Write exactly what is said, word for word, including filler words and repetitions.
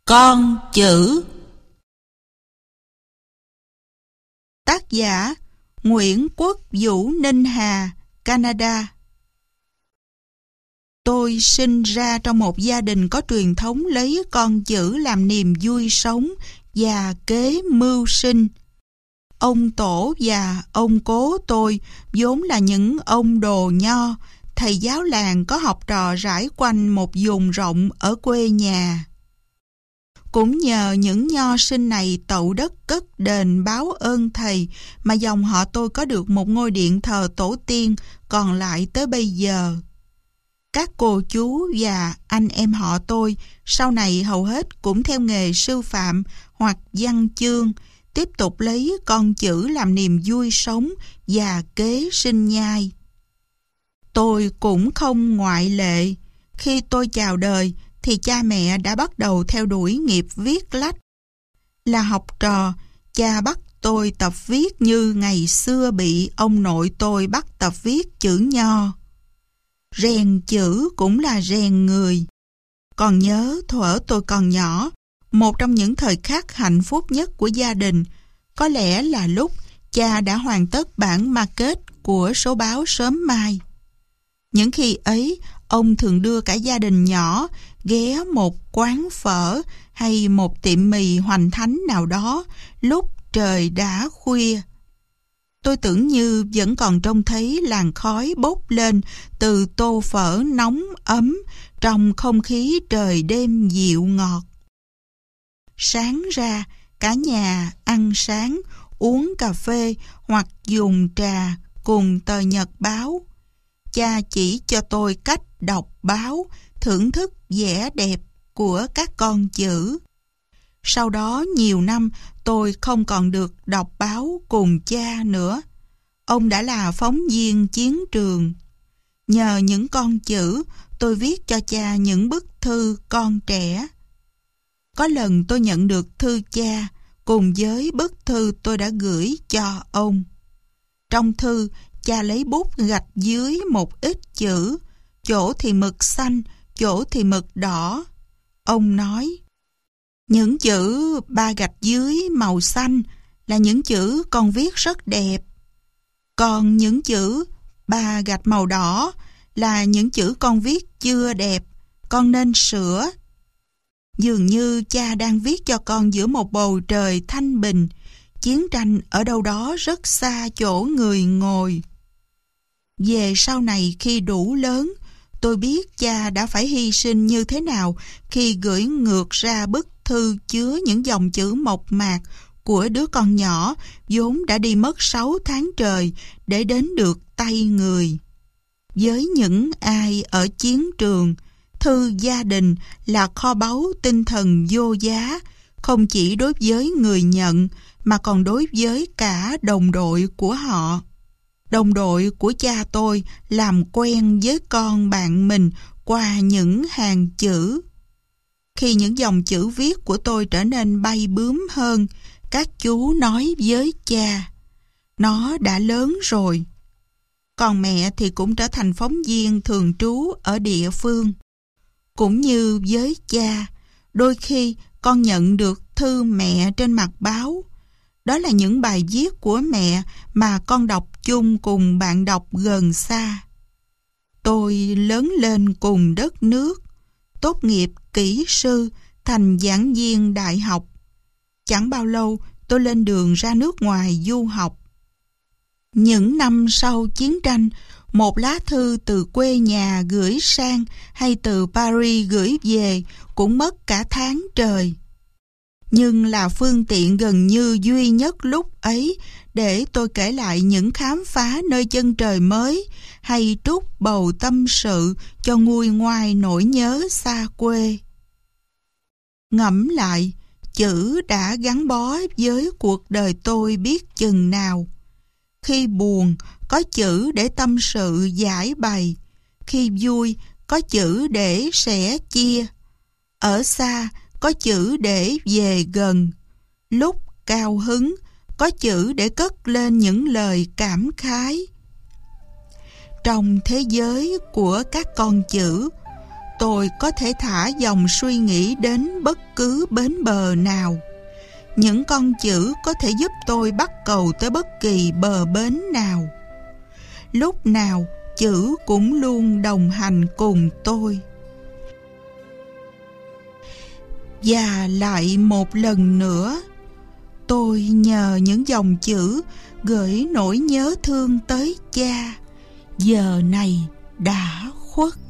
Con chữ. Tác giả Nguyễn Quốc Vũ Ninh Hà, Canada. Tôi sinh ra trong một gia đình có truyền thống lấy con chữ làm niềm vui sống và kế mưu sinh. Ông tổ và ông cố tôi vốn là những ông đồ nho, thầy giáo làng có học trò rải quanh một vùng rộng ở quê nhà. Cũng nhờ những nho sinh này tậu đất cất đền báo ơn thầy mà dòng họ tôi có được một ngôi điện thờ tổ tiên còn lại tới bây giờ. Các cô chú và anh em họ tôi sau này hầu hết cũng theo nghề sư phạm hoặc văn chương, tiếp tục lấy con chữ làm niềm vui sống và kế sinh nhai. Tôi cũng không ngoại lệ. Khi tôi chào đời thì cha mẹ đã bắt đầu theo đuổi nghiệp viết lách. Là học trò, cha bắt tôi tập viết như ngày xưa bị ông nội tôi bắt tập viết chữ nho. Rèn chữ cũng là rèn người. Còn nhớ thuở tôi còn nhỏ, một trong những thời khắc hạnh phúc nhất của gia đình có lẽ là lúc cha đã hoàn tất bản market của số báo Sớm Mai. Những khi ấy, ông thường đưa cả gia đình nhỏ ghé một quán phở hay một tiệm mì hoành thánh nào đó lúc trời đã khuya. Tôi tưởng như vẫn còn trông thấy làn khói bốc lên từ tô phở nóng ấm trong không khí trời đêm dịu ngọt. Sáng ra, cả nhà ăn sáng, uống cà phê hoặc dùng trà cùng tờ nhật báo. Cha chỉ cho tôi cách đọc báo, thưởng thức vẻ đẹp của các con chữ. Sau đó nhiều năm tôi không còn được đọc báo cùng cha nữa. Ông đã là phóng viên chiến trường. Nhờ những con chữ, tôi viết cho cha những bức thư con trẻ. Có lần tôi nhận được thư cha cùng với bức thư tôi đã gửi cho ông. Trong thư, cha lấy bút gạch dưới một ít chữ, chỗ thì mực xanh, chỗ thì mực đỏ. Ông nói, những chữ ba gạch dưới màu xanh là những chữ con viết rất đẹp. Còn những chữ ba gạch màu đỏ là những chữ con viết chưa đẹp, con nên sửa. Dường như cha đang viết cho con giữa một bầu trời thanh bình, chiến tranh ở đâu đó rất xa chỗ người ngồi. Về sau này khi đủ lớn, tôi biết cha đã phải hy sinh như thế nào khi gửi ngược ra bức thư chứa những dòng chữ mộc mạc của đứa con nhỏ vốn đã đi mất sáu tháng trời để đến được tay người. Với những ai ở chiến trường, thư gia đình là kho báu tinh thần vô giá, không chỉ đối với người nhận mà còn đối với cả đồng đội của họ. Đồng đội của cha tôi làm quen với con bạn mình qua những hàng chữ. Khi những dòng chữ viết của tôi trở nên bay bướm hơn, các chú nói với cha, nó đã lớn rồi. Còn mẹ thì cũng trở thành phóng viên thường trú ở địa phương. Cũng như với cha, đôi khi con nhận được thư mẹ trên mặt báo. Đó là những bài viết của mẹ mà con đọc chung cùng bạn đọc gần xa. Tôi lớn lên cùng đất nước, tốt nghiệp kỹ sư, thành giảng viên đại học. Chẳng bao lâu tôi lên đường ra nước ngoài du học. Những năm sau chiến tranh, một lá thư từ quê nhà gửi sang hay từ Paris gửi về cũng mất cả tháng trời. Nhưng là phương tiện gần như duy nhất lúc ấy để tôi kể lại những khám phá nơi chân trời mới hay trút bầu tâm sự cho nguôi ngoai nỗi nhớ xa quê. Ngẫm lại, chữ đã gắn bó với cuộc đời tôi biết chừng nào. Khi buồn, có chữ để tâm sự giải bày. Khi vui, có chữ để sẻ chia. Ở xa, có chữ để về gần. Lúc cao hứng, có chữ để cất lên những lời cảm khái. Trong thế giới của các con chữ, tôi có thể thả dòng suy nghĩ đến bất cứ bến bờ nào. Những con chữ có thể giúp tôi bắt cầu tới bất kỳ bờ bến nào. Lúc nào chữ cũng luôn đồng hành cùng tôi. Và lại một lần nữa, tôi nhờ những dòng chữ gửi nỗi nhớ thương tới cha, giờ này đã khuất.